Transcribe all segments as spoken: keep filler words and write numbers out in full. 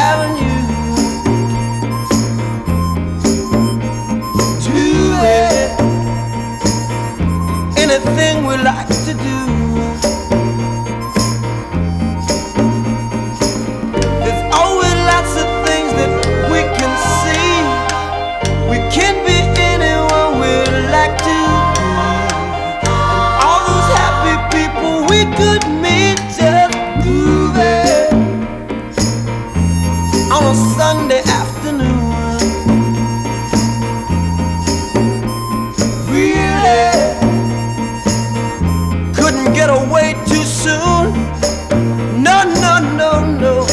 Avenue to it. Anything we like to do. There's always lots of things that we can see. We can be anyone we'd like to be. All those happy people we could meet just moving on a Sunday afternoon. Really couldn't get away too soon. No, no, no, no.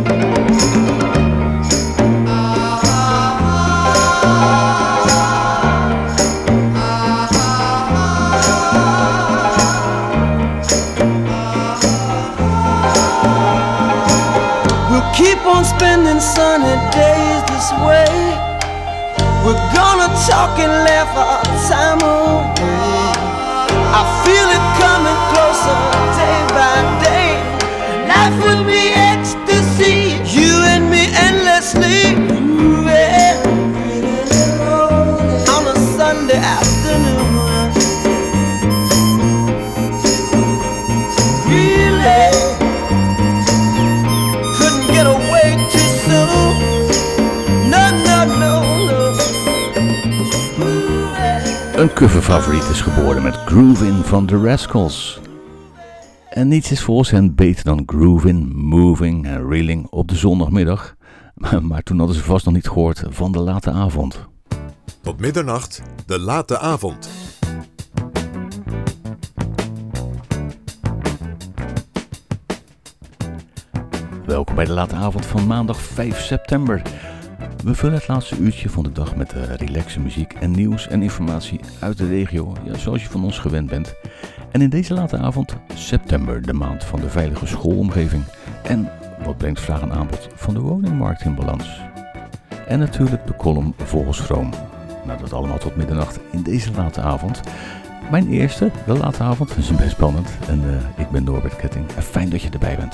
We'll keep on spending sunny days this way. We're gonna talk and laugh our time away. I feel it coming closer day by day. Life would be ecstasy, you and me endlessly moving on a Sunday afternoon. Really couldn't get away too soon. No, no, no, no. Een coverfavoriet is geboren met Groovin' van The Rascals. En niets is volgens hen beter dan grooving, moving en reeling op de zondagmiddag. Maar toen hadden ze vast nog niet gehoord van de late avond. Tot middernacht, de late avond. Welkom bij de late avond van maandag vijf september. We vullen het laatste uurtje van de dag met uh, relaxe muziek en nieuws en informatie uit de regio, ja, zoals je van ons gewend bent. En in deze late avond, september, de maand van de veilige schoolomgeving. En wat brengt vraag en aanbod van de woningmarkt in balans. En natuurlijk de column volgens Vroom. Nou, dat allemaal tot middernacht in deze late avond. Mijn eerste, de late avond, is best spannend. En uh, ik ben Norbert Ketting. En fijn dat je erbij bent.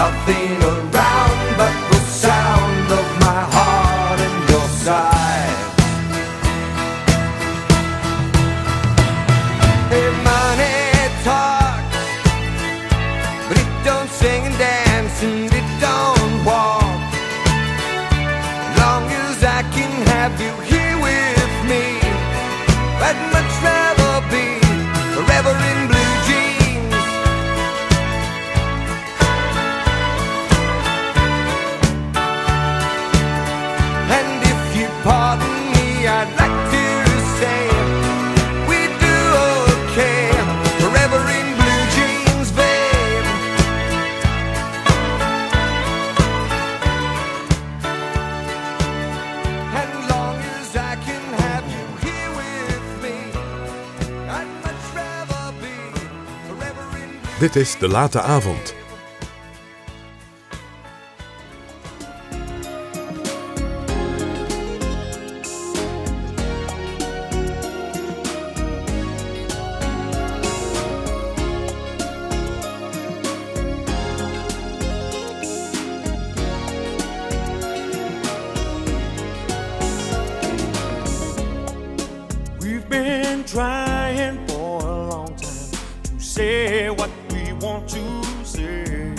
Nothing around but the sound of my heart and your side. Hey, money talks, but it don't sing and dance and it don't walk. Long as I can have you here with me, I'd much rather be forever in blue jeans. And if you pardon me, I'd like to say we do okay, forever in blue jeans, babe. And long as I can have you here with me, I'd much rather be forever in blue. Dit is De Late Avond. We've been trying for a long time to say what we want to say,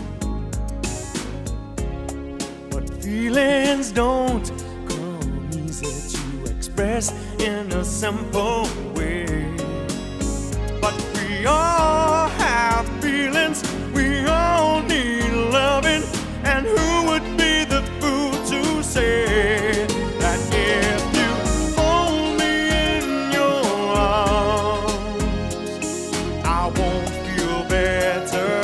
but feelings don't come easy to express in a simple way. But we all have feelings, we all need loving, and who would be the fool to say that if you hold me in your arms, I won't feel better.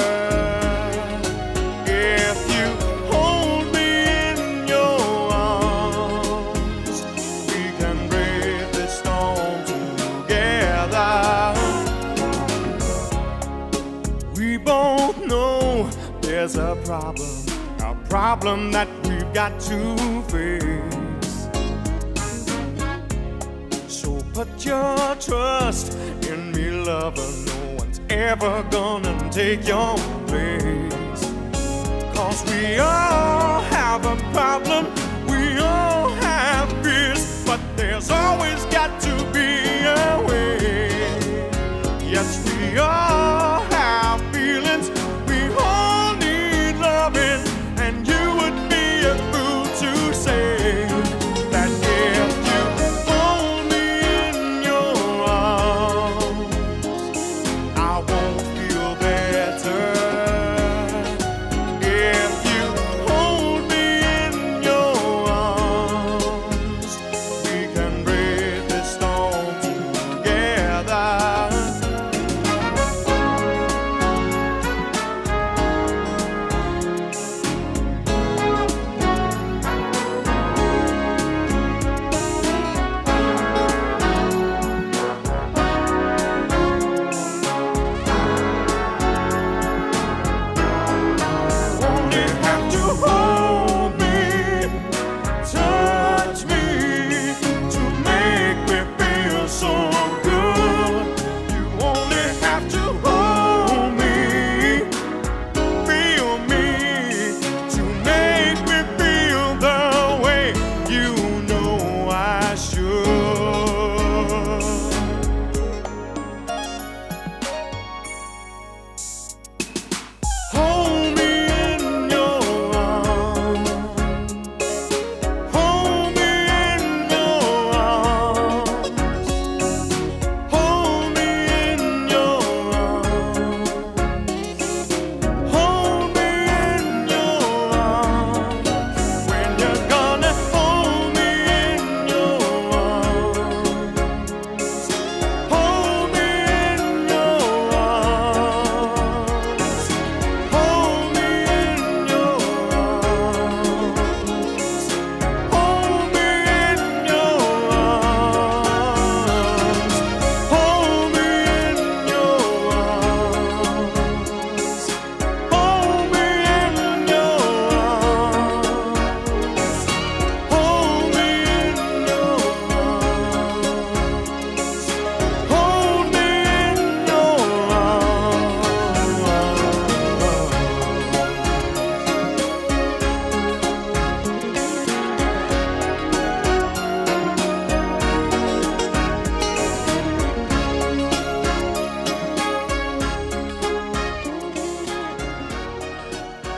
If you hold me in your arms, we can brave this storm together. We both know there's a problem, a problem that we've got to face. So put your trust in me, lover. No one's ever gonna take your place. Cause we all have a problem, we all have fears, but there's always got to be a way. Yes, we all have feelings, we all need loving, and you would be a fool to say that if you hold me in your arms, I won't feel better. If you hold me in your arms, we can brave this storm together.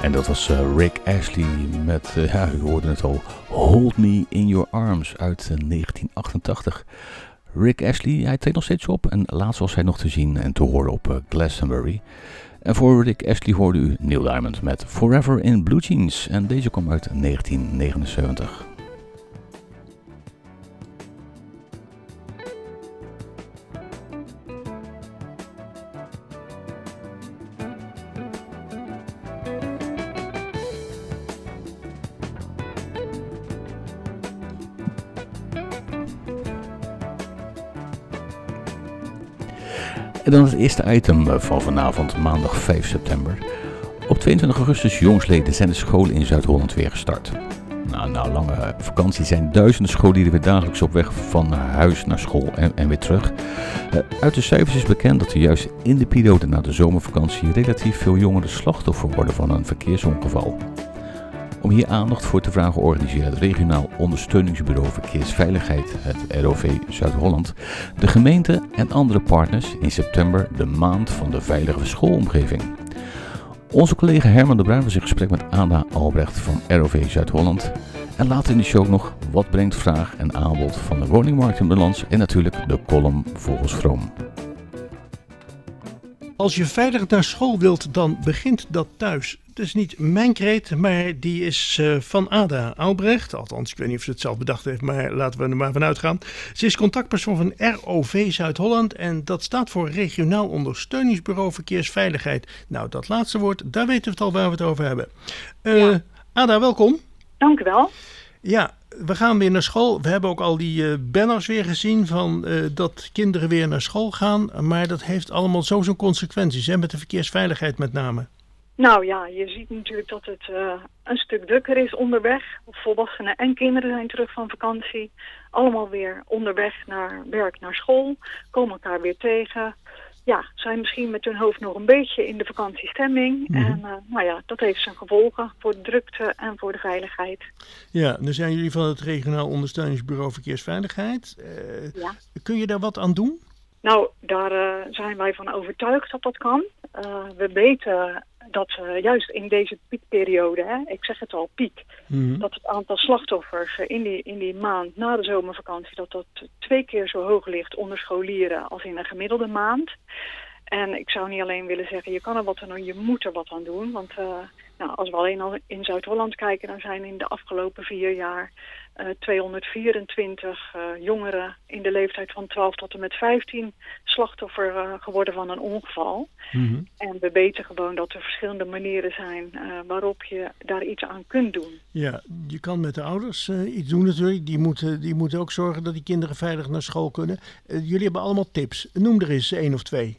En dat was uh, Rick Astley met, uh, ja, u hoorde het al, Hold Me In Your Arms uit uh, negentien achtentachtig. Rick Astley, hij treedt nog steeds op en laatst was hij nog te zien en te horen op uh, Glastonbury. En voor Rick Astley hoorde u Neil Diamond met Forever in Blue Jeans en deze kwam uit negentien negenenzeventig. En dan het eerste item van vanavond, maandag vijf september. Op tweeëntwintig augustus jongsleden zijn de scholen in Zuid-Holland weer gestart. Nou, na een lange vakantie zijn duizenden scholieren weer dagelijks op weg van huis naar school en, en weer terug. Uh, uit de cijfers is bekend dat er juist in de periode na de zomervakantie relatief veel jongeren slachtoffer worden van een verkeersongeval. Om hier aandacht voor te vragen organiseert het Regionaal Ondersteuningsbureau Verkeersveiligheid, het R O V Zuid-Holland, de gemeente en andere partners in september de maand van de veilige schoolomgeving. Onze collega Herman de Bruin was in gesprek met Ada Albrecht van R O V Zuid-Holland. En later in de show nog wat brengt vraag en aanbod van de woningmarkt in balans en natuurlijk de column volgens Vroom. Als je veilig naar school wilt, dan begint dat thuis. Het is niet mijn kreet, maar die is uh, van Ada Albrecht. Althans, ik weet niet of ze het zelf bedacht heeft, maar laten we er maar vanuit gaan. Ze is contactpersoon van R O V Zuid-Holland en dat staat voor Regionaal Ondersteuningsbureau Verkeersveiligheid. Nou, dat laatste woord, daar weten we het al waar we het over hebben. Uh, ja. Ada, welkom. Dank u wel. Ja, we gaan weer naar school. We hebben ook al die uh, banners weer gezien van uh, dat kinderen weer naar school gaan. Maar dat heeft allemaal zo zijn consequenties, hè, met de verkeersveiligheid met name. Nou ja, je ziet natuurlijk dat het uh, een stuk drukker is onderweg. Volwassenen en kinderen zijn terug van vakantie. Allemaal weer onderweg naar werk, naar school. Komen elkaar weer tegen. Ja, zijn misschien met hun hoofd nog een beetje in de vakantiestemming. Mm-hmm. En uh, nou ja, dat heeft zijn gevolgen voor de drukte en voor de veiligheid. Ja, nu zijn jullie van het Regionaal Ondersteuningsbureau Verkeersveiligheid. Uh, ja. Kun je daar wat aan doen? Nou, daar uh, zijn wij van overtuigd dat dat kan. Uh, we weten dat uh, juist in deze piekperiode, hè, ik zeg het al, piek, mm-hmm. dat het aantal slachtoffers uh, in, die, in die maand na de zomervakantie, dat dat twee keer zo hoog ligt onder scholieren als in een gemiddelde maand. En ik zou niet alleen willen zeggen, je kan er wat aan doen, je moet er wat aan doen. Want uh, nou, als we alleen al in Zuid-Holland kijken, dan zijn in de afgelopen vier jaar uh, tweehonderdvierentwintig uh, jongeren in de leeftijd van twaalf tot en met vijftien slachtoffer uh, geworden van een ongeval. Mm-hmm. En we weten gewoon dat er verschillende manieren zijn uh, waarop je daar iets aan kunt doen. Ja, je kan met de ouders uh, iets doen natuurlijk. Die moeten, die moeten ook zorgen dat die kinderen veilig naar school kunnen. Uh, jullie hebben allemaal tips. Noem er eens één of twee.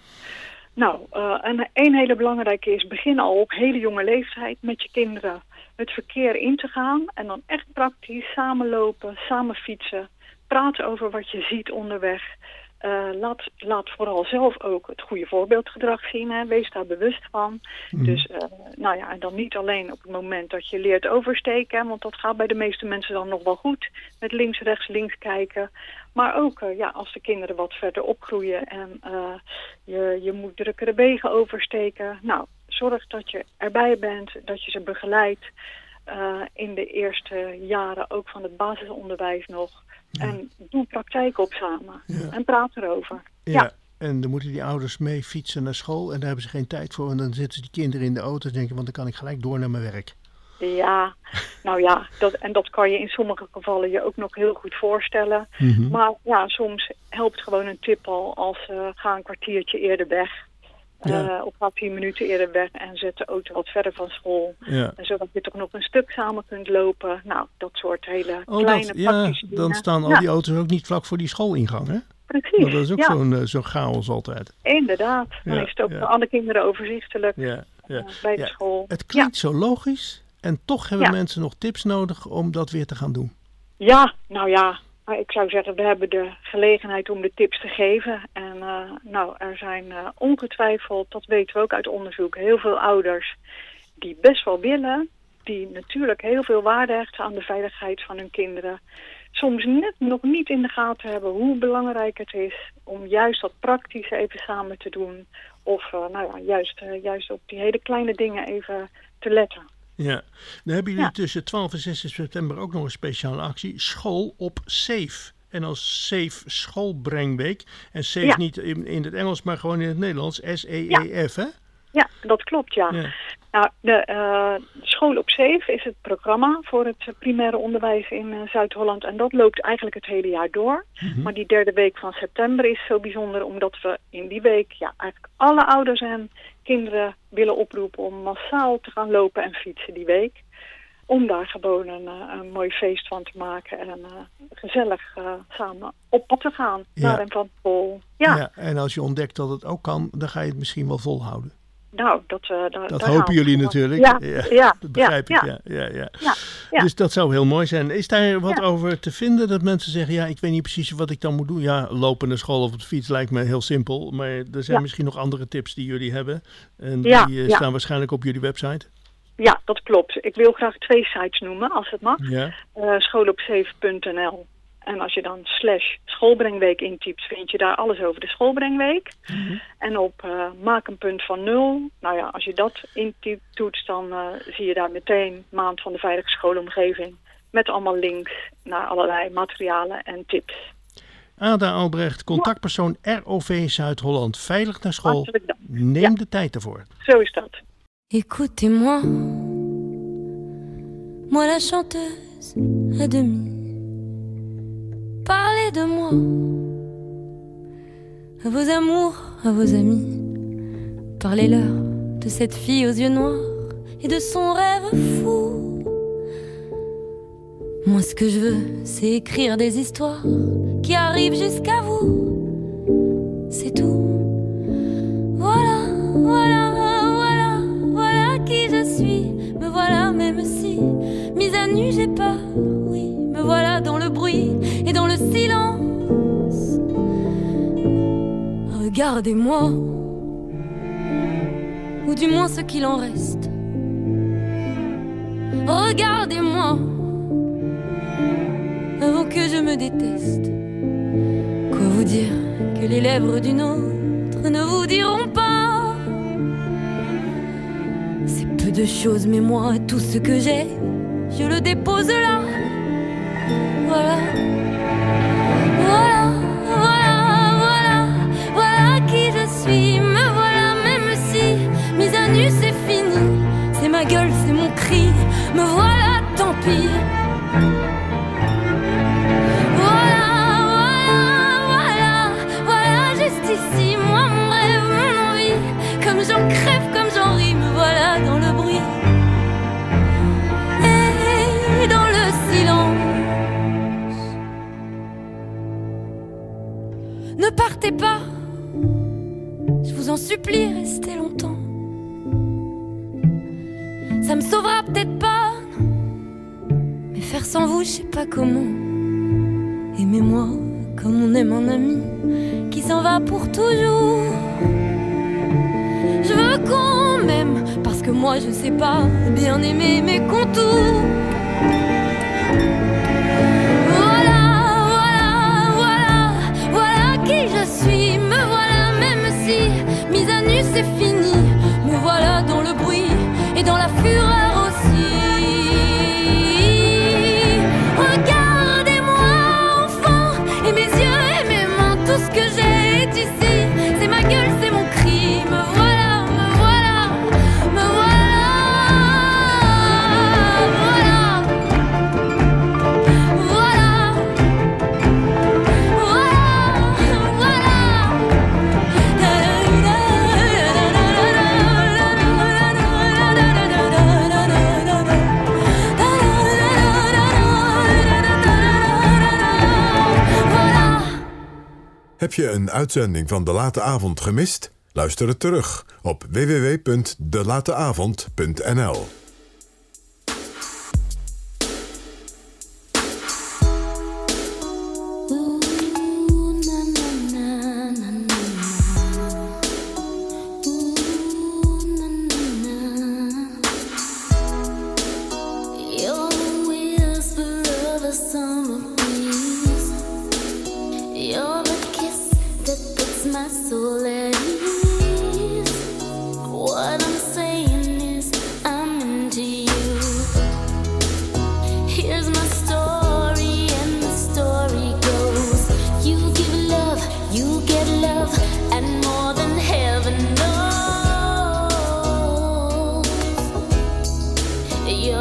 Nou, uh, een, een hele belangrijke is begin al op hele jonge leeftijd met je kinderen het verkeer in te gaan. En dan echt praktisch samenlopen, samen fietsen, praten over wat je ziet onderweg. Uh, laat, laat vooral zelf ook het goede voorbeeldgedrag zien. Hè. Wees daar bewust van. Mm. Dus uh, nou ja, en dan niet alleen op het moment dat je leert oversteken. Want dat gaat bij de meeste mensen dan nog wel goed. Met links, rechts, links kijken. Maar ook uh, ja, als de kinderen wat verder opgroeien en uh, je, je moet drukkere wegen oversteken. Nou, zorg dat je erbij bent, dat je ze begeleidt. Uh, in de eerste jaren ook van het basisonderwijs nog. Ja. En doe praktijk op samen. Ja. En praat erover. Ja. ja, en dan moeten die ouders mee fietsen naar school. En daar hebben ze geen tijd voor. En dan zitten die kinderen in de auto en denken, want dan kan ik gelijk door naar mijn werk. Ja, nou ja, dat, en dat kan je in sommige gevallen je ook nog heel goed voorstellen. Mm-hmm. Maar ja, soms helpt gewoon een tip al als uh, ga een kwartiertje eerder weg. Ja. Uh, of ga tien minuten eerder weg en zet de auto wat verder van school. Ja. Zodat je toch nog een stuk samen kunt lopen. Nou, dat soort hele oh, kleine dat, praktische ja, dan staan al ja. die auto's ook niet vlak voor die schoolingang, hè? Precies. Want dat is ook ja. zo'n, uh, zo'n chaos altijd. Inderdaad. Dan ja, is het ook ja. voor alle kinderen overzichtelijk ja, ja. Uh, bij de ja. school. Het klinkt ja. zo logisch en toch hebben ja. mensen nog tips nodig om dat weer te gaan doen. Ja, nou ja. Maar ik zou zeggen, we hebben de gelegenheid om de tips te geven. En uh, nou, er zijn uh, ongetwijfeld, dat weten we ook uit onderzoek, heel veel ouders die best wel willen. Die natuurlijk heel veel waarde hechten aan de veiligheid van hun kinderen. Soms net nog niet in de gaten hebben hoe belangrijk het is om juist dat praktische even samen te doen. Of uh, nou ja, juist, uh, juist op die hele kleine dingen even te letten. Ja, dan hebben jullie Ja. tussen twaalf en zestien september ook nog een speciale actie. School op Safe. En als Safe schoolbrengweek. En Safe Ja. niet in, in het Engels, maar gewoon in het Nederlands. S E E F, hè? Ja, dat klopt, ja. Ja. Nou, de uh, School op Safe is het programma voor het uh, primaire onderwijs in uh, Zuid-Holland. En dat loopt eigenlijk het hele jaar door. Mhm. Maar die derde week van september is zo bijzonder omdat we in die week ja, eigenlijk alle ouders en kinderen willen oproepen om massaal te gaan lopen en fietsen die week. Om daar gewoon een, uh, een mooi feest van te maken en uh, gezellig uh, samen op pad te gaan. Ja. Naar en van school. Ja, Ja, en als je ontdekt dat het ook kan, dan ga je het misschien wel volhouden. nou, dat, uh, daar, Dat daar gaan hopen we jullie voor. natuurlijk. Ja, ja, dat begrijp ja, ik. Ja. Ja, ja. Ja, ja. Dus dat zou heel mooi zijn. Is daar wat Ja. over te vinden dat mensen zeggen, ja, ik weet niet precies wat ik dan moet doen. Ja, lopen naar school of op de fiets lijkt me heel simpel. Maar er zijn Ja. misschien nog andere tips die jullie hebben. En Ja, die uh, ja. staan waarschijnlijk op jullie website. Ja, dat klopt. Ik wil graag twee sites noemen, als het mag. Ja. Uh, schoolopsafe punt n l. En als je dan slash schoolbrengweek intypt, vind je daar alles over de schoolbrengweek. Mhm. En op uh, maak een punt van nul, nou ja, als je dat intypt, toetst, dan uh, zie je daar meteen Maand van de Veilige Schoolomgeving. Met allemaal links naar allerlei materialen en tips. Ada Albrecht, contactpersoon R O V Zuid-Holland. Veilig naar school. Hartelijk dank. Neem Ja. de tijd ervoor. Zo is dat. Écoutez-moi, moi la chanteuse à demi. Parlez de moi, à vos amours, à vos amis. Parlez-leur de cette fille aux yeux noirs et de son rêve fou. Moi ce que je veux, c'est écrire des histoires qui arrivent jusqu'à vous. C'est tout. Voilà, voilà, voilà, voilà qui je suis. Me voilà même si, mise à nu j'ai peur, oui. Me voilà dans le bruit et dans le silence. Regardez-moi, ou du moins ce qu'il en reste. Regardez-moi, avant que je me déteste. Quoi vous dire que les lèvres d'une autre ne vous diront pas? C'est peu de choses, mais moi, tout ce que j'ai, je le dépose là. Voilà, voilà, voilà, voilà, voilà qui je suis. Me voilà même si, mise à nu c'est fini. C'est ma gueule, c'est mon cri. Me voilà, tant pis. Voilà, voilà, voilà, voilà, juste ici, moi mon rêve, mon envie. Comme j'en crève, comme j'en ris, me voilà dans le bruit et dans le silence. Ne partez pas, je vous en supplie, restez longtemps. Ça me sauvera peut-être pas, mais faire sans vous, je sais pas comment. Aimez-moi comme on aime un ami qui s'en va pour toujours. Je veux qu'on m'aime parce que moi je sais pas bien aimer mes contours. Voilà, voilà, voilà, voilà qui je suis. Me voilà même si mise à nu c'est fini. Me voilà dans le bruit et dans la fureur aussi. Regardez-moi enfant, et mes yeux et mes mains, tout ce que j'ai est ici. C'est ma gueule, c'est mon cri. Me voilà, me voilà, me voilà. Voilà, voilà, voilà, voilà. Heb je een uitzending van De Late Avond gemist? Luister het terug op w w w punt de late avond punt n l. You're the whisper of a summer breeze. You're the kiss that puts my soul at ease.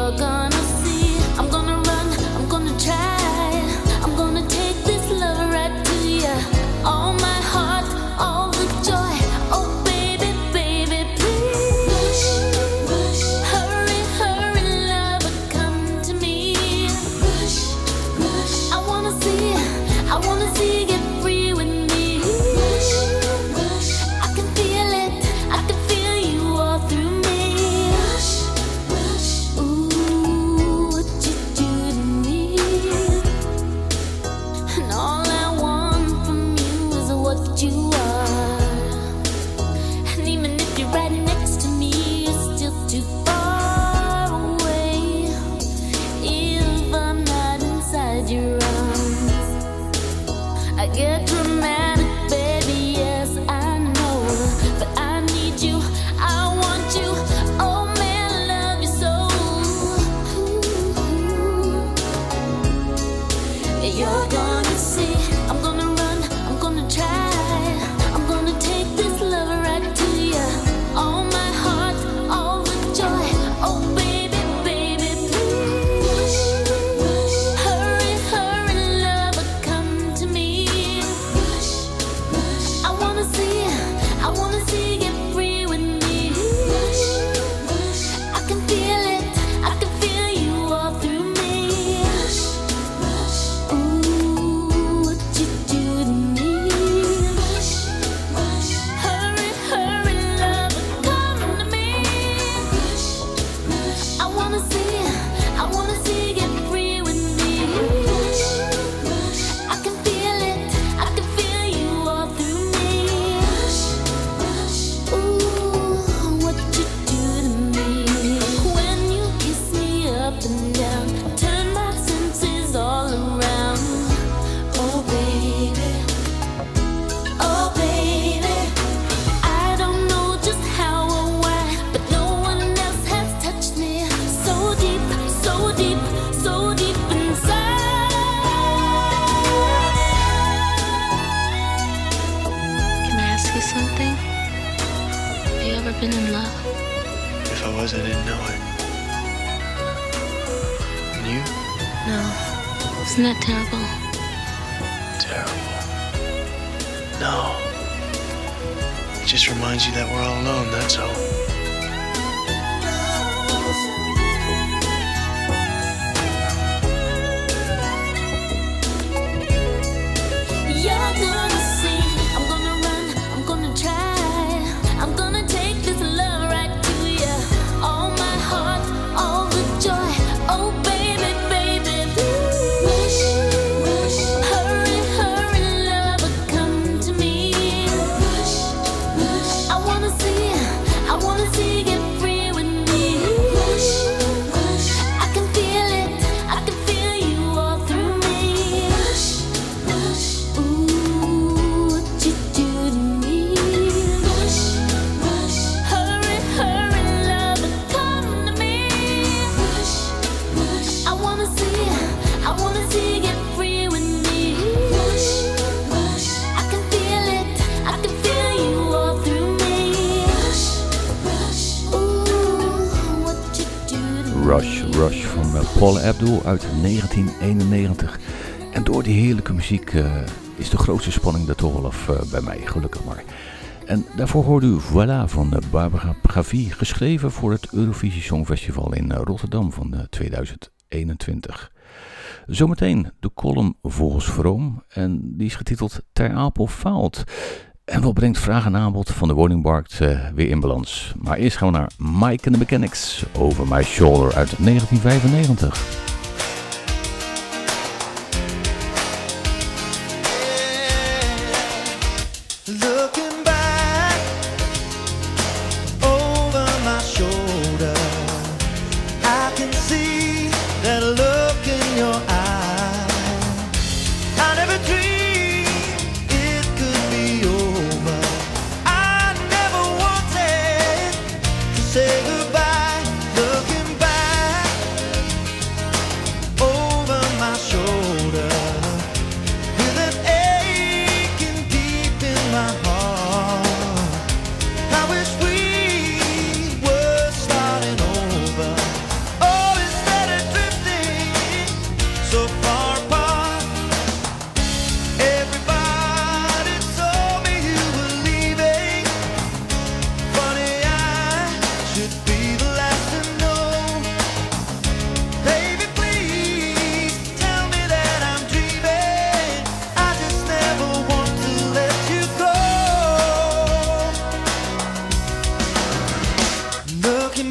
you're gonna see. I'm gonna run, I'm gonna try. I'm gonna take this love right to you. All my heart, all the joy. Oh baby, baby, please. Rush, rush. Hurry, hurry, lover, come to me. Rush, rush. I wanna see, I wanna see, get free with me. Rush, rush. I can feel it, I can feel you all through me. Rush, rush. Ooh, what you do to me. And all I want from you is what you are. And even if you're right next to me, you're still too far away. If I'm not inside your arms, I get dramatic, baby, yes, I know. But I need you, I want you. Oh man, I love you so. You're gonna see, I'm gonna run, I'm gonna try. I'm gonna take this love right to you. All my heart, all the joy. Oh baby, baby, please. Hurry, hurry, lover, come to me. I wanna see, I wanna see, get free with me. I can feel it, I can feel you all through me. Ooh, what you do to me. Hurry, hurry, lover, come to me. I wanna see, I wanna see, get free with me. I can feel it, I can feel you all through me. Ooh, what you do to me. When you kiss me up and down, turn my senses all around. Oh baby, oh baby, I don't know just how or why, but no one else has touched me so deep, so deep, so deep inside. Can I ask you something? Have you ever been in love? If I was, I didn't know it. And you? No. Isn't that terrible? Terrible. No. It just reminds you that we're all alone, that's all. You're gonna see, I'm gonna run, I'm gonna try. I'm gonna take this love right to you. All my heart, all the joy. Oh baby, baby, please. Hurry, hurry, lover, come to me. I wanna see, I wanna see, get free with me. I can feel it, I can feel you all through me. Ooh, what you do to me. Hurry, hurry, lover, come to me. I wanna see, I wanna see, get free with me. I can feel it, I can feel you all through me. Ooh, what you do to me. Rush, Rush van uh, Paula Abdul uit negentien eenennegentig. En door die heerlijke muziek uh, is de grootste spanning er toch wel af uh, bij mij, gelukkig maar. En daarvoor hoorde u Voilà van uh, Barbara Pravi, geschreven voor het Eurovisie Songfestival in uh, Rotterdam van uh, tweeduizend eenentwintig. Zometeen de column volgens Vroom en die is getiteld Ter Apel faalt. En wat brengt vraag en aanbod van de woningmarkt uh, weer in balans. Maar eerst gaan we naar Mike and the Mechanics, Over My Shoulder uit negentien vijfennegentig. Looking back over my shoulder, I can see that look in your eye. I never dreamed it could be over. I never wanted to say goodbye. Looking back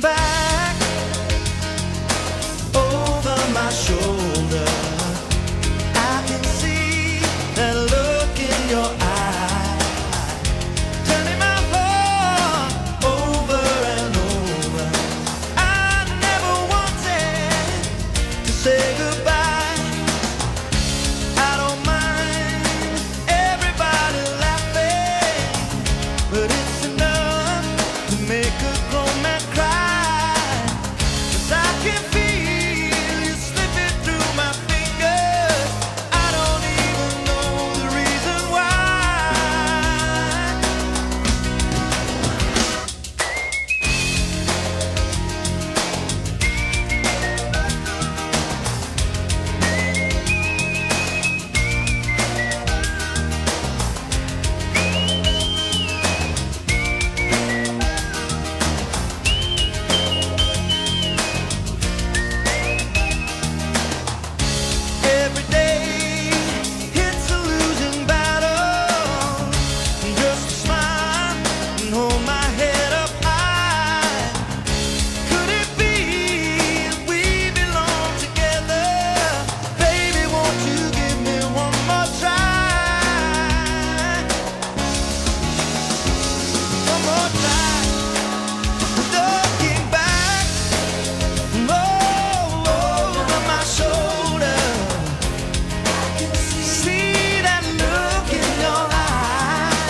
back over my shoulder, I can see that look in your eye, turning my heart over and over. I never wanted to say goodbye. I don't mind everybody laughing, but it's enough to make a grown man cry. 'Cause I can feel you slipping through my fingers. I don't even know the reason why. Every day it's a losing battle. Just smile and hold my head up high. Could it be that we belong together? Baby, won't you give me one more try? One more try. Looking back oh, over my shoulder, see that look in your eye.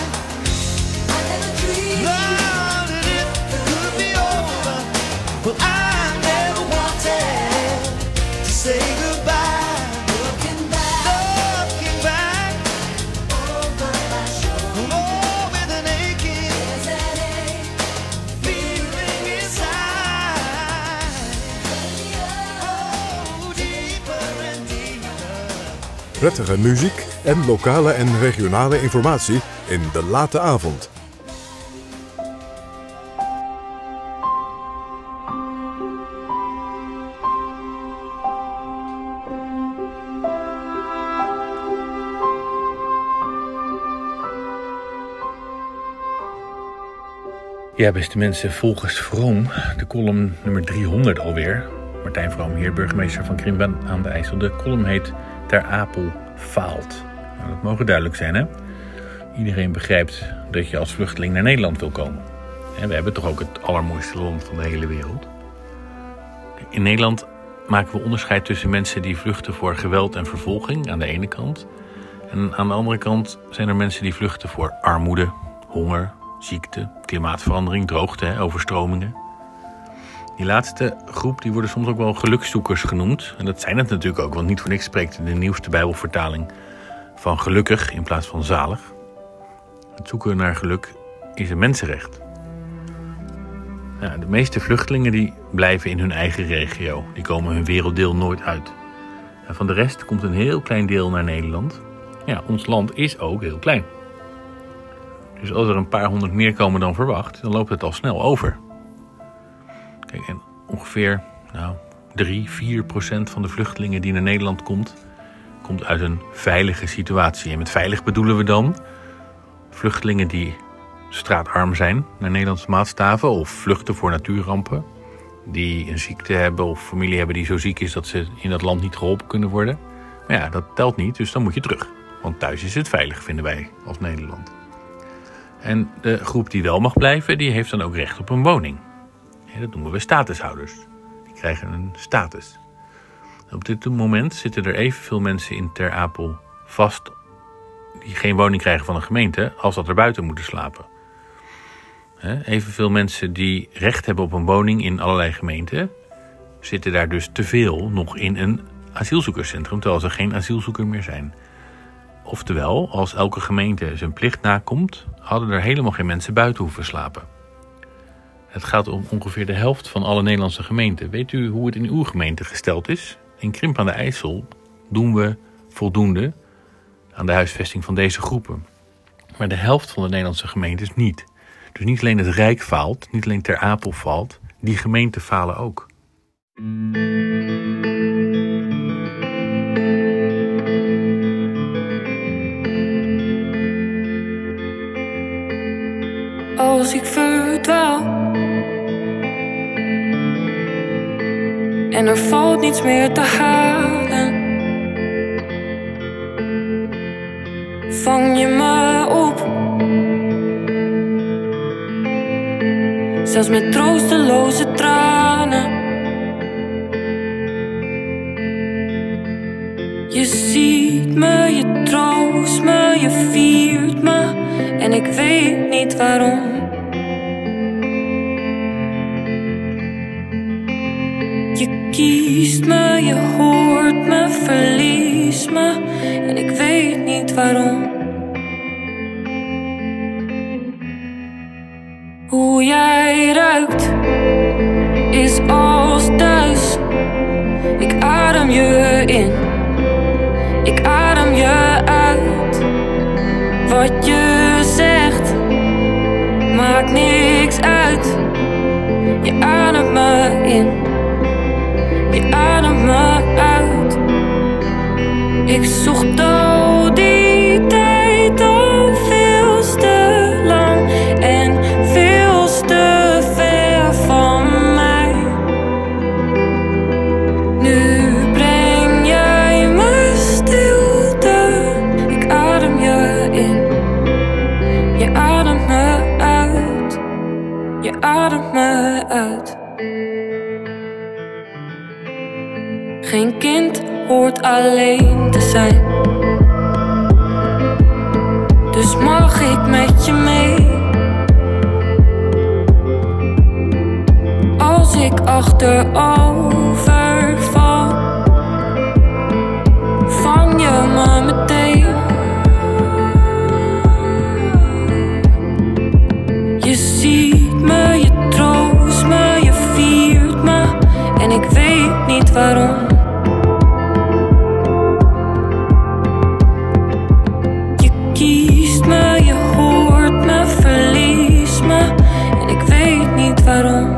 Love that it could be over. Well, I never wanted to say goodbye. Looking back, looking back over my shoulder, oh, with an aching feeling inside. Oh, deeper and deeper. Prettige muziek en lokale en regionale informatie in de late avond. Ja, beste mensen, volgens Vroom, de column nummer driehonderd alweer. Martijn Vroom hier, burgemeester van Krimpen aan de IJssel. De column heet Ter Apel faalt. Nou, dat mogen duidelijk zijn, hè? Iedereen begrijpt dat je als vluchteling naar Nederland wil komen. En we hebben toch ook het allermooiste land van de hele wereld. In Nederland maken we onderscheid tussen mensen die vluchten voor geweld en vervolging aan de ene kant. En aan de andere kant zijn er mensen die vluchten voor armoede, honger, ziekte, klimaatverandering, droogte, hè, overstromingen. Die laatste groep die worden soms ook wel gelukszoekers genoemd. En dat zijn het natuurlijk ook, want niet voor niks spreekt de nieuwste Bijbelvertaling van gelukkig in plaats van zalig. Het zoeken naar geluk is een mensenrecht. Ja, de meeste vluchtelingen die blijven in hun eigen regio. Die komen hun werelddeel nooit uit. En van de rest komt een heel klein deel naar Nederland. Ja, ons land is ook heel klein. Dus als er een paar honderd meer komen dan verwacht, dan loopt het al snel over. Kijk, en ongeveer nou, drie, vier procent van de vluchtelingen die naar Nederland komt, komt uit een veilige situatie. En met veilig bedoelen we dan vluchtelingen die straatarm zijn naar Nederlandse maatstaven of vluchten voor natuurrampen, die een ziekte hebben of familie hebben die zo ziek is dat ze in dat land niet geholpen kunnen worden. Maar ja, dat telt niet, dus dan moet je terug. Want thuis is het veilig, vinden wij als Nederland. En de groep die wel mag blijven, die heeft dan ook recht op een woning. Ja, dat noemen we statushouders. Die krijgen een status. Op dit moment zitten er evenveel mensen in Ter Apel vast die geen woning krijgen van een gemeente, als dat er buiten moeten slapen. Evenveel mensen die recht hebben op een woning in allerlei gemeenten, zitten daar dus te veel nog in een asielzoekerscentrum, terwijl ze geen asielzoeker meer zijn. Oftewel, als elke gemeente zijn plicht nakomt, hadden er helemaal geen mensen buiten hoeven slapen. Het gaat om ongeveer de helft van alle Nederlandse gemeenten. Weet u hoe het in uw gemeente gesteld is? In Krimpen aan de IJssel doen we voldoende aan de huisvesting van deze groepen. Maar de helft van de Nederlandse gemeentes niet. Dus niet alleen het Rijk faalt, niet alleen Ter Apel faalt, die gemeenten falen ook. Als ik verdwaal en er valt niets meer te halen. Vang je me op, zelfs met troosteloze tranen. Je ziet me, je troost me, je viert me en ik weet niet waarom. Je kiest me, je hoort me, verliest me en ik weet niet waarom. Hoe jij ruikt is als thuis. Ik adem je in, ik adem je uit. Wat je zegt maakt niks uit. Je ademt me in, je ademt me uit. Ik zocht al die tijd al veel te lang en veel te ver van mij. Nu breng jij me stilte. Ik adem je in, je ademt me uit. Je ademt me uit. Geen kind hoort alleen te zijn. Dus mag ik met je mee? Als ik achterover val, vang je me meteen. Je ziet me, je troost me, je viert me en ik weet niet waarom. Kiest me, je hoort me, verliest me en ik weet niet waarom.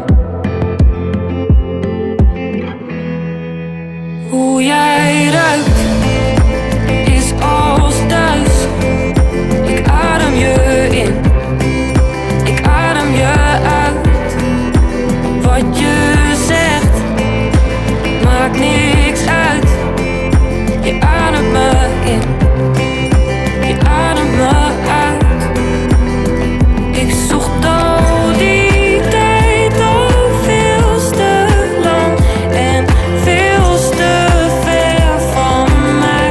Hoe jij ruikt is als thuis. Ik adem je in, ik adem je uit. Wat je zegt maakt niks uit. Je ademt me in, je ademt me uit. Ik zocht al die tijd al veel te lang en veel te ver van mij.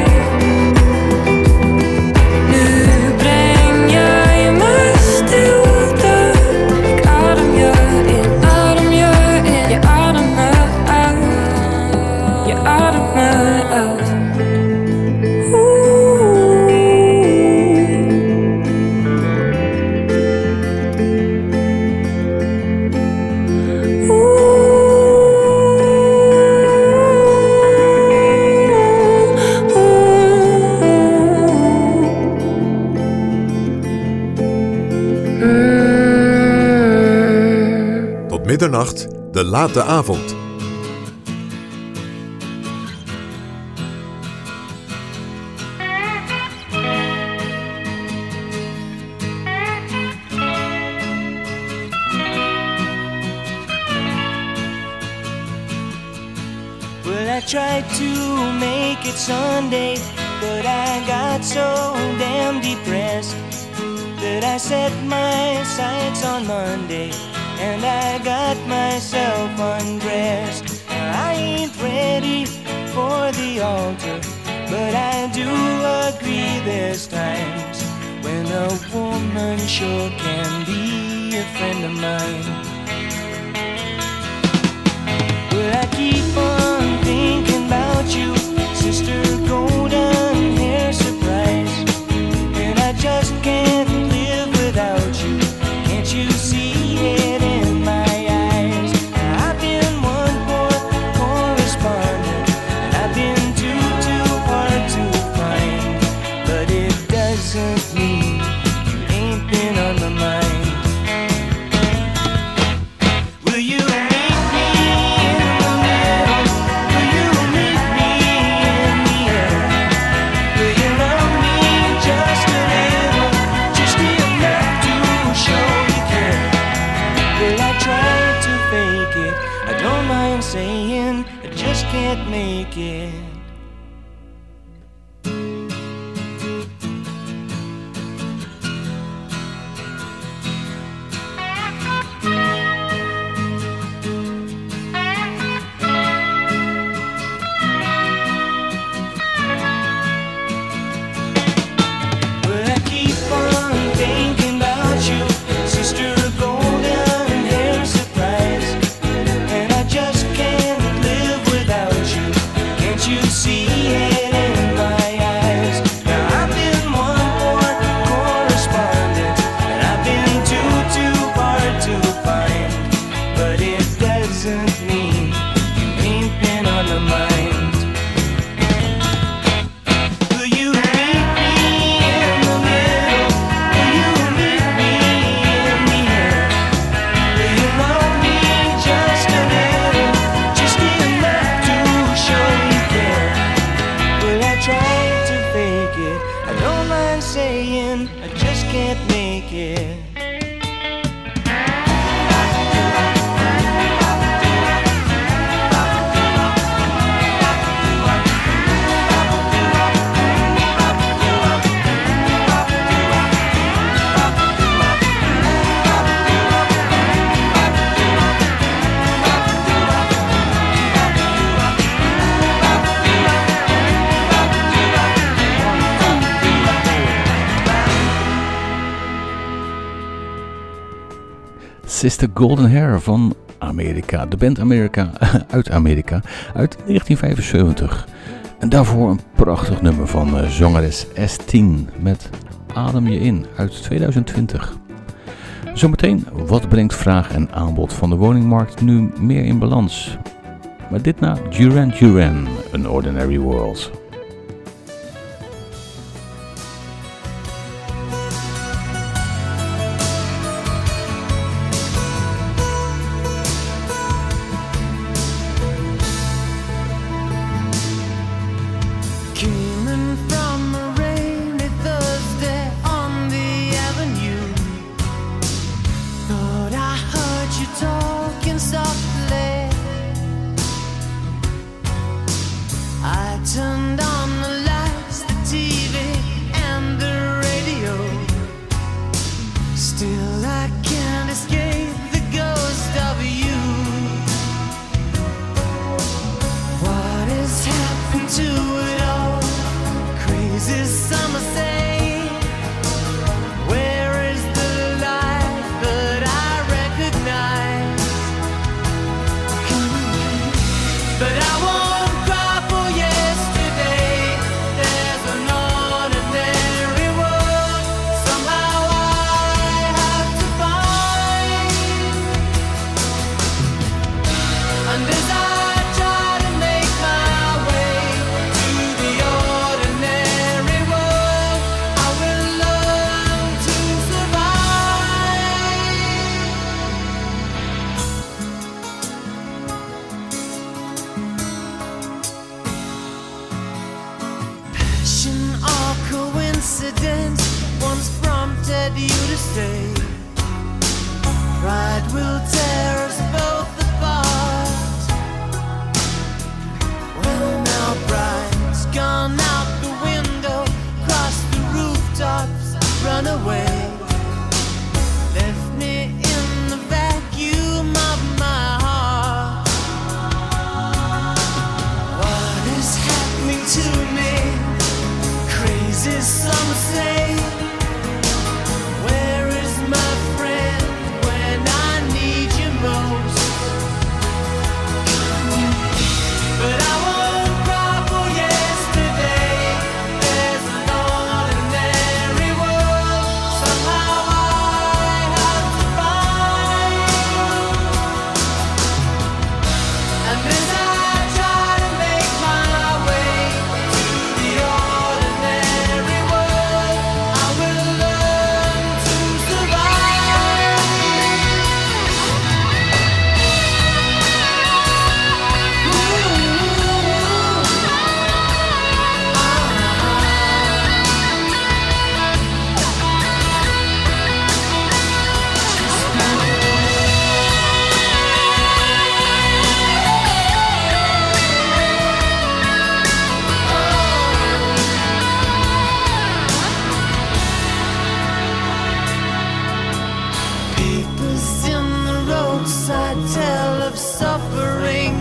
Nu breng jij me stilte. Ik adem je in, adem je in. Je ademt me uit, je ademt me uit. Middernacht, de late avond. Well, I tried to make it Sunday, but I got so damn depressed that I set my sights on Monday. And I got myself undressed. I ain't ready for the altar, but I do agree there's times when a woman sure can be a friend of mine. Well, I keep on thinking about you, Sister Golden Hair Surprise, and I just can't live without you. Can't you see it? saying I just can't make it. Sister Golden Hair van Amerika, de band Amerika uit Amerika, uit negentien vijfenzeventig. En daarvoor een prachtig nummer van uh, zangeres S tien met Adem je in uit tweeduizend twintig. Zometeen, wat brengt vraag en aanbod van de woningmarkt nu meer in balans? Maar dit na Duran Duran, An Ordinary World. Where is my friend when I need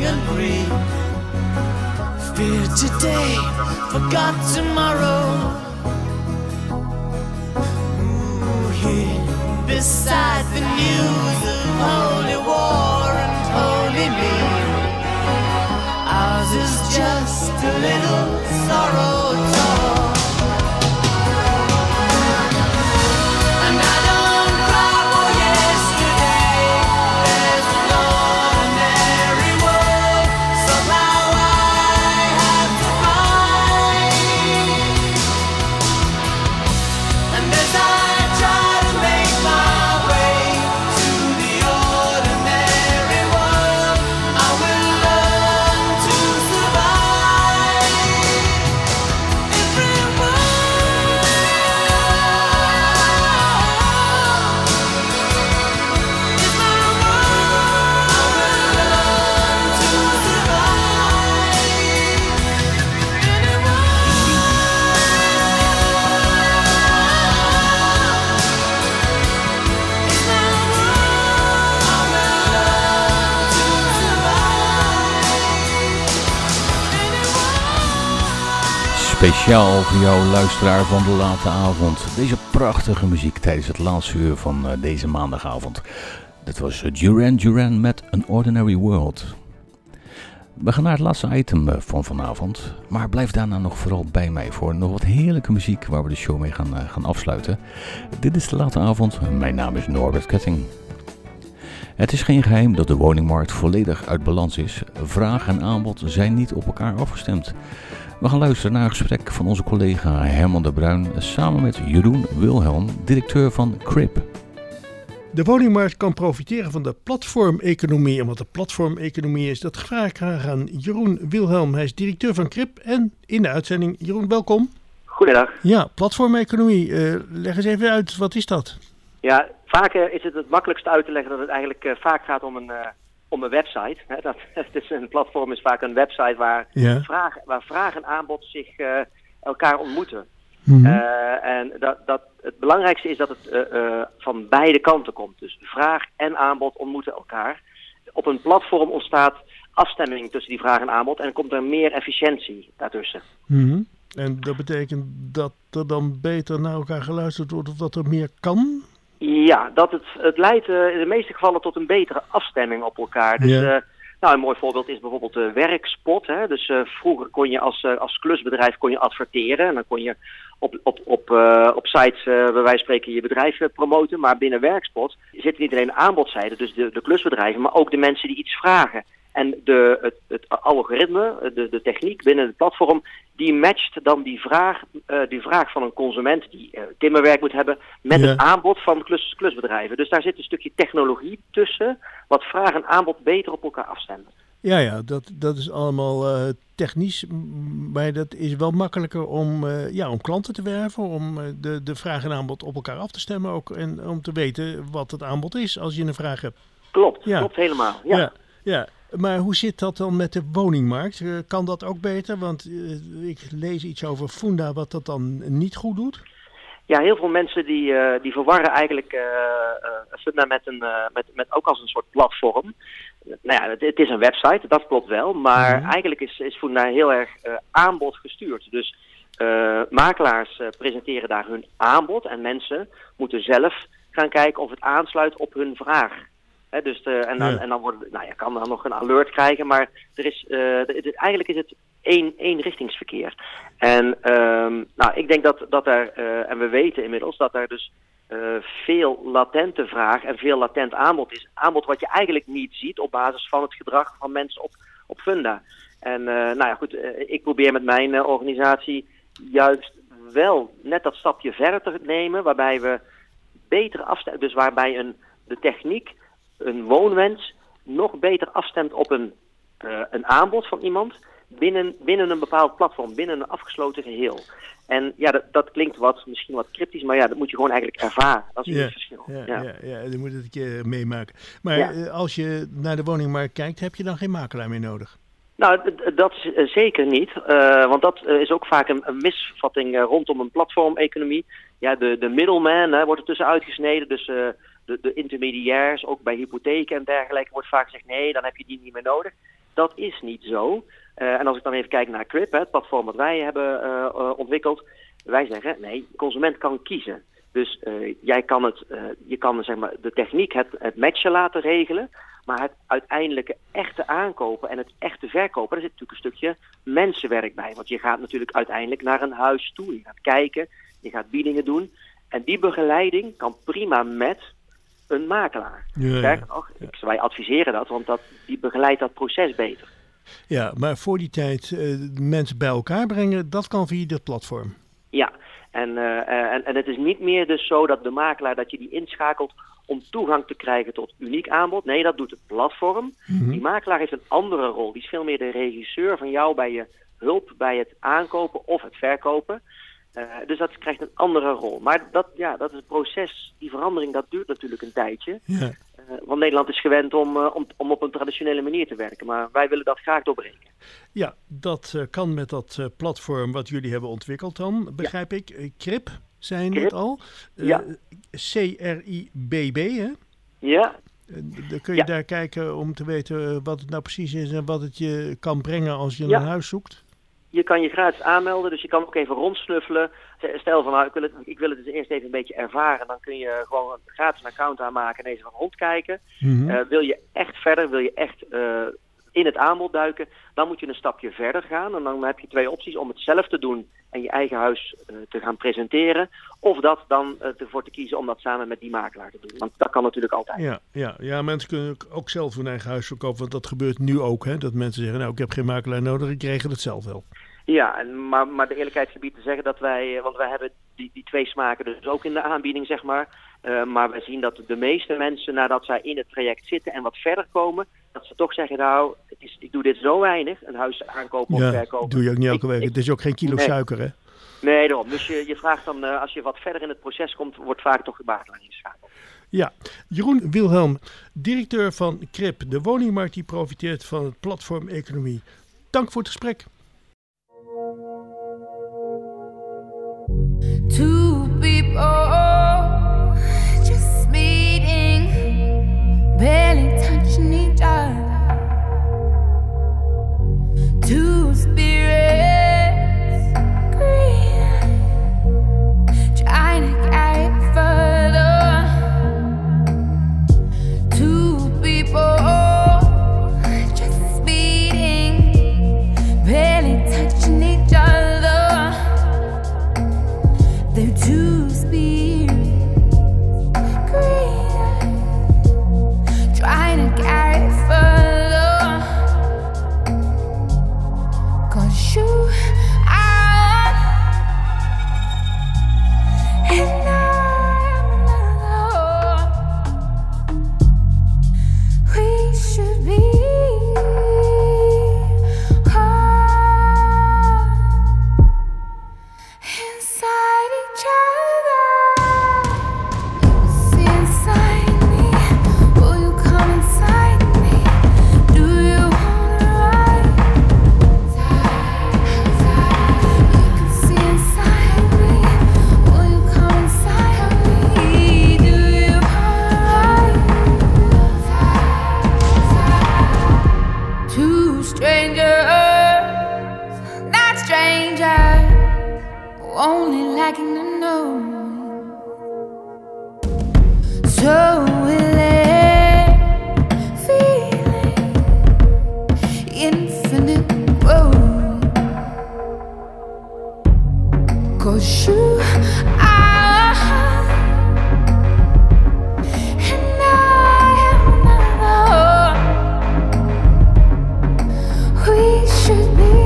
and breathe. Fear today, forgot tomorrow. Ooh, here beside the news of holy war and holy me, ours is just a little sorrow torn. And I don't cry for yesterday. There's an ordinary world somehow I have to find. And as I try to make my way to the ordinary world, I will learn to survive. Everyone is my world. I will learn to survive. Anyone is my world. I will learn to survive. Speciaal voor jou, luisteraar van de late avond. Deze prachtige muziek tijdens het laatste uur van uh, deze maandagavond. Dat was uh, Duran Duran met An Ordinary World. We gaan naar het laatste item uh, van vanavond. Maar blijf daarna nog vooral bij mij voor nog wat heerlijke muziek waar we de show mee gaan, uh, gaan afsluiten. Dit is de late avond. Mijn naam is Norbert Ketting. Het is geen geheim dat de woningmarkt volledig uit balans is. Vraag en aanbod zijn niet op elkaar afgestemd. We gaan luisteren naar een gesprek van onze collega Herman de Bruin samen met Jeroen Wilhelm, directeur van Crip. De woningmarkt kan profiteren van de platformeconomie. En wat de platformeconomie is, dat vraag ik graag aan Jeroen Wilhelm. Hij is directeur van Crip en in de uitzending. Jeroen, welkom. Goedendag. Ja, platformeconomie. Uh, leg eens even uit, wat is dat? Ja, vaak uh, is het het makkelijkst uit te leggen dat het eigenlijk uh, vaak gaat om een, uh, om een website. Hè? Dat, het is een platform is vaak een website waar, Ja. vraag, waar vraag en aanbod zich uh, elkaar ontmoeten. Mhm. Uh, en dat, dat, het belangrijkste is dat het uh, uh, van beide kanten komt. Dus vraag en aanbod ontmoeten elkaar. Op een platform ontstaat afstemming tussen die vraag en aanbod en komt er meer efficiëntie daartussen. Mhm. En dat betekent dat er dan beter naar elkaar geluisterd wordt of dat er meer kan? Ja, dat het, het leidt uh, in de meeste gevallen tot een betere afstemming op elkaar. Dus, Ja. uh, nou, een mooi voorbeeld is bijvoorbeeld de werkspot. Hè? Dus uh, vroeger kon je als, uh, als klusbedrijf kon je adverteren. En dan kon je op, op, op, uh, op sites uh, bij wijze van spreken je bedrijf uh, promoten. Maar binnen werkspot zit niet alleen de aanbodzijde, dus de, de klusbedrijven, maar ook de mensen die iets vragen. En de, het, het algoritme, de, de techniek binnen het platform, die matcht dan die vraag, uh, die vraag van een consument die uh, timmerwerk moet hebben met Ja. het aanbod van klus, klusbedrijven. Dus daar zit een stukje technologie tussen, wat vraag en aanbod beter op elkaar afstemmen. Ja, ja, dat, dat is allemaal uh, technisch, m- maar dat is wel makkelijker om, uh, ja, om klanten te werven, om uh, de, de vraag en aanbod op elkaar af te stemmen ook en om te weten wat het aanbod is als je een vraag hebt. Klopt, Ja. klopt helemaal. Ja. Ja, ja. Maar hoe zit dat dan met de woningmarkt? Uh, kan dat ook beter? Want uh, ik lees iets over Funda wat dat dan niet goed doet. Ja, heel veel mensen die, uh, die verwarren eigenlijk uh, uh, Funda met een, uh, met, met ook als een soort platform. Nou ja, het, het is een website, dat klopt wel, maar Mhm. eigenlijk is, is Funda heel erg uh, aanbod gestuurd. Dus uh, makelaars uh, presenteren daar hun aanbod en mensen moeten zelf gaan kijken of het aansluit op hun vraag. Hè, dus de, en, dan, Ja. en dan wordt, nou, je kan dan nog een alert krijgen, maar er is, uh, de, de, eigenlijk is het één, één richtingsverkeer. En um, nou, ik denk dat, dat er, uh, en we weten inmiddels, dat er dus uh, veel latente vraag en veel latent aanbod is. Aanbod wat je eigenlijk niet ziet op basis van het gedrag van mensen op, op Funda. En uh, nou ja, goed, uh, ik probeer met mijn uh, organisatie juist wel net dat stapje verder te nemen, waarbij we beter afstemmen, dus waarbij een, de techniek een woonwens nog beter afstemt op een, uh, een aanbod van iemand binnen, binnen een bepaald platform, binnen een afgesloten geheel. En ja, dat, dat klinkt wat, misschien wat cryptisch, maar ja, dat moet je gewoon eigenlijk ervaren. Dat is Ja, het verschil. ja, Ja. ja, ja, je moet het een keer meemaken. Maar Ja. uh, als je naar de woningmarkt kijkt, heb je dan geen makelaar meer nodig? Nou, d- d- dat is uh, zeker niet. Uh, want dat uh, is ook vaak een, een misvatting uh, rondom een platformeconomie. Ja, de, de middleman hè, wordt er tussen uitgesneden. Dus uh, de, de intermediairs, ook bij hypotheken en dergelijke, wordt vaak gezegd, nee, dan heb je die niet meer nodig. dat is niet zo. Uh, en als ik dan even kijk naar Crip, hè, het platform dat wij hebben uh, uh, ontwikkeld. Wij zeggen, nee, de consument kan kiezen. Dus uh, jij kan het, uh, je kan zeg maar, de techniek, het, het matchen laten regelen. Maar het uiteindelijke echte aankopen en het echte verkopen, daar zit natuurlijk een stukje mensenwerk bij. Want je gaat natuurlijk uiteindelijk naar een huis toe. Je gaat kijken, je gaat biedingen doen. En die begeleiding kan prima met een makelaar. Ja, Sterker nog, ja. ik, wij adviseren dat, want dat, die begeleidt dat proces beter. Ja, maar voor die tijd uh, mensen bij elkaar brengen, dat kan via dit platform. Ja, en, uh, en, en het is niet meer dus zo dat de makelaar, dat je die inschakelt om toegang te krijgen tot uniek aanbod. Nee, dat doet het platform. Mm-hmm. Die makelaar heeft een andere rol. Die is veel meer de regisseur van jou bij je hulp bij het aankopen of het verkopen. Uh, dus dat krijgt een andere rol. Maar dat, ja, dat is het proces, die verandering, dat duurt natuurlijk een tijdje. Ja. Uh, want Nederland is gewend om, uh, om, om op een traditionele manier te werken. Maar wij willen dat graag doorbreken. Ja, dat uh, kan met dat uh, platform wat jullie hebben ontwikkeld dan, begrijp ja. ik. Uh, Crip, zei je het al. Uh, ja. C R I B B, hè? Ja. Uh, dan kun je ja. daar kijken om te weten wat het nou precies is en wat het je kan brengen als je ja. een huis zoekt. Je kan je gratis aanmelden, dus je kan ook even rondsnuffelen. Stel van, nou, ik wil het, ik wil het dus eerst even een beetje ervaren. Dan kun je gewoon gratis een account aanmaken en even van rondkijken. Mm-hmm. Uh, wil je echt verder, wil je echt uh, in het aanbod duiken, dan moet je een stapje verder gaan. En dan heb je twee opties om het zelf te doen en je eigen huis uh, te gaan presenteren. Of dat dan uh, ervoor te kiezen om dat samen met die makelaar te doen. Want dat kan natuurlijk altijd. Ja, ja, ja, mensen kunnen ook zelf hun eigen huis verkopen. Want dat gebeurt nu ook, hè? Dat mensen zeggen, nou, ik heb geen makelaar nodig, ik regel het zelf wel. Ja, en, maar, maar de eerlijkheid gebied te zeggen dat wij, want wij hebben die, die twee smaken dus ook in de aanbieding, zeg maar. Uh, maar wij zien dat de meeste mensen, nadat zij in het traject zitten en wat verder komen, dat ze toch zeggen, nou, het is, ik doe dit zo weinig, een huis aankopen ja, of verkopen. Doe je ook niet elke ik, week. Ik, het is ook geen kilo nee. suiker, hè? Nee, daarom. Dus je, je vraagt dan, uh, als je wat verder in het proces komt, wordt vaak toch de makelaar ingeschakeld. Ja, Jeroen Wilhelm, directeur van Crip, de woningmarkt die profiteert van het platform economie. Dank voor het gesprek. Two people just meeting, barely touching each other. Two spirits green, trying to carry it further. Two people just meeting, barely touching each other. They're two spirits green, trying to carry it further. 'Cause you are and I'm another. We should be inside each other. See inside me, will you come inside me? Do you wanna ride? You can see inside me, will you come inside me? Do you wanna ride? Two strangers, not strangers, only lacking to know. So will it feeling infinite growth. 'Cause you are and I am another. We should be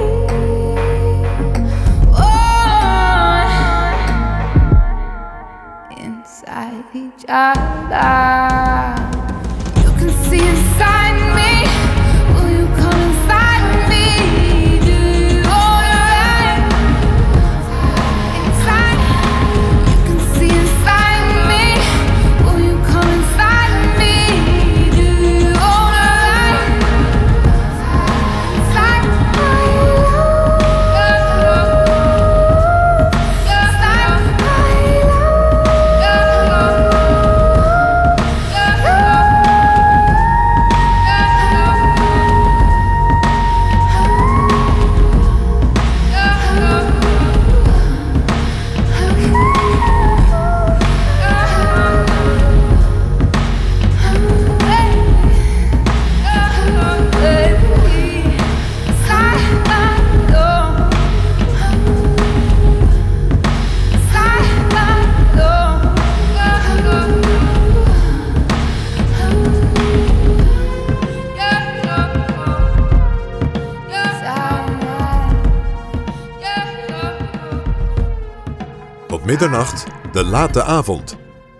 inside each other. You can see inside me. Will you come inside me? Do you wanna ride inside? You can see inside me. Will you come inside me? Do you wanna ride inside my love? Inside my love. middernacht, de late avond.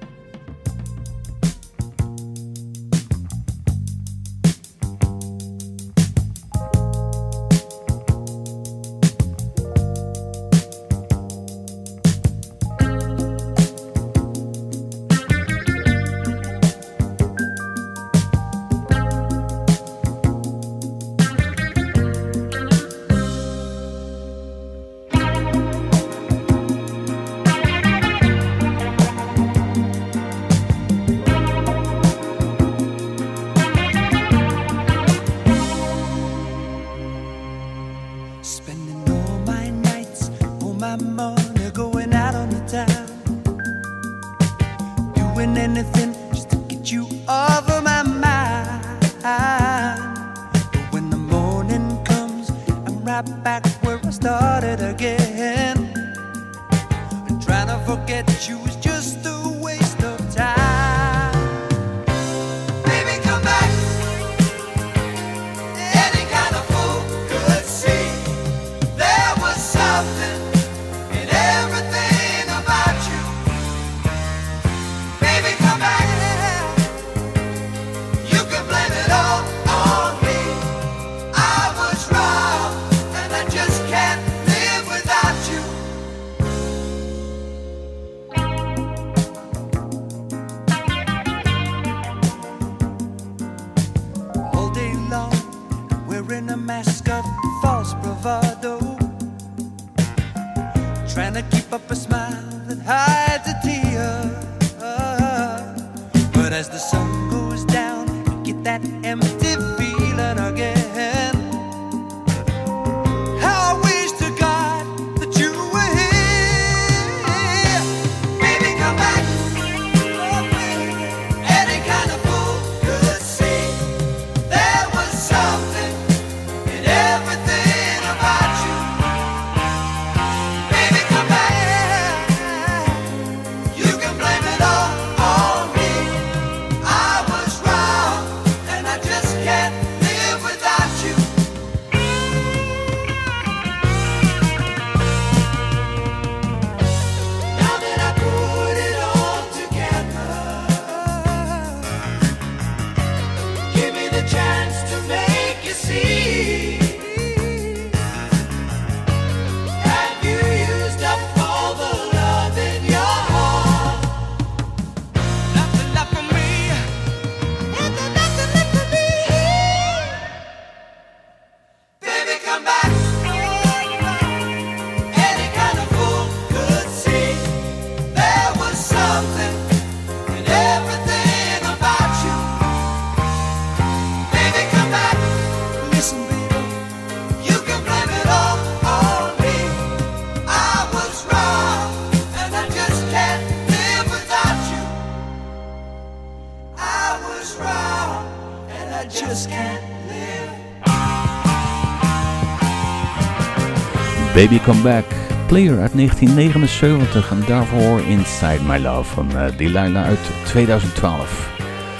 Baby Come Back, Player uit negentien negenenzeventig en daarvoor Inside My Love van uh, Delilah uit tweeduizend twaalf.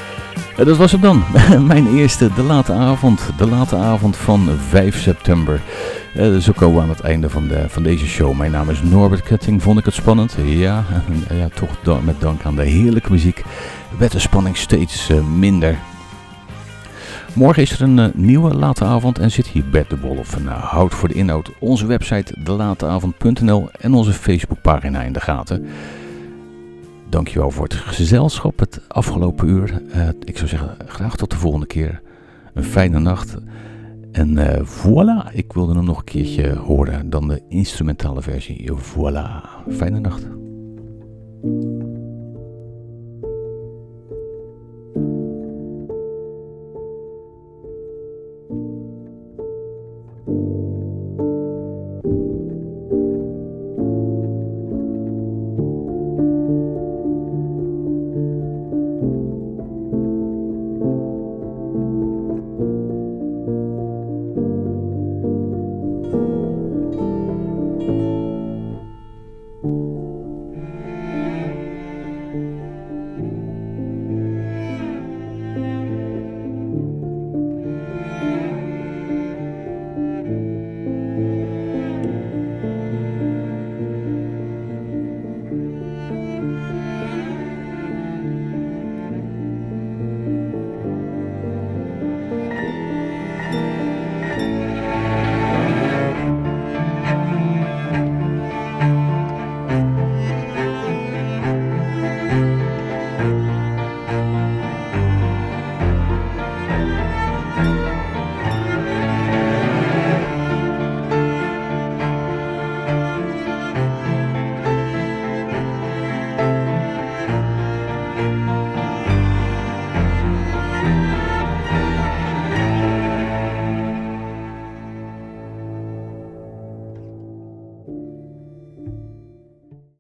Uh, dat was het dan, mijn eerste De Late Avond, De Late Avond van vijf september. Uh, zo komen we aan het einde van, de, van deze show. Mijn naam is Norbert Ketting, vond ik het spannend? Ja, uh, ja toch da- met dank aan de heerlijke muziek werd de spanning steeds uh, minder. Morgen is er een uh, nieuwe Late Avond en zit hier Bert de Wolf. En uh, houd voor de inhoud onze website de late avond punt n l en onze Facebookpagina in de gaten. Dankjewel voor het gezelschap het afgelopen uur. Uh, ik zou zeggen, graag tot de volgende keer. Een fijne nacht. En uh, voilà, ik wilde hem nog een keertje horen dan de instrumentale versie. Voilà, fijne nacht.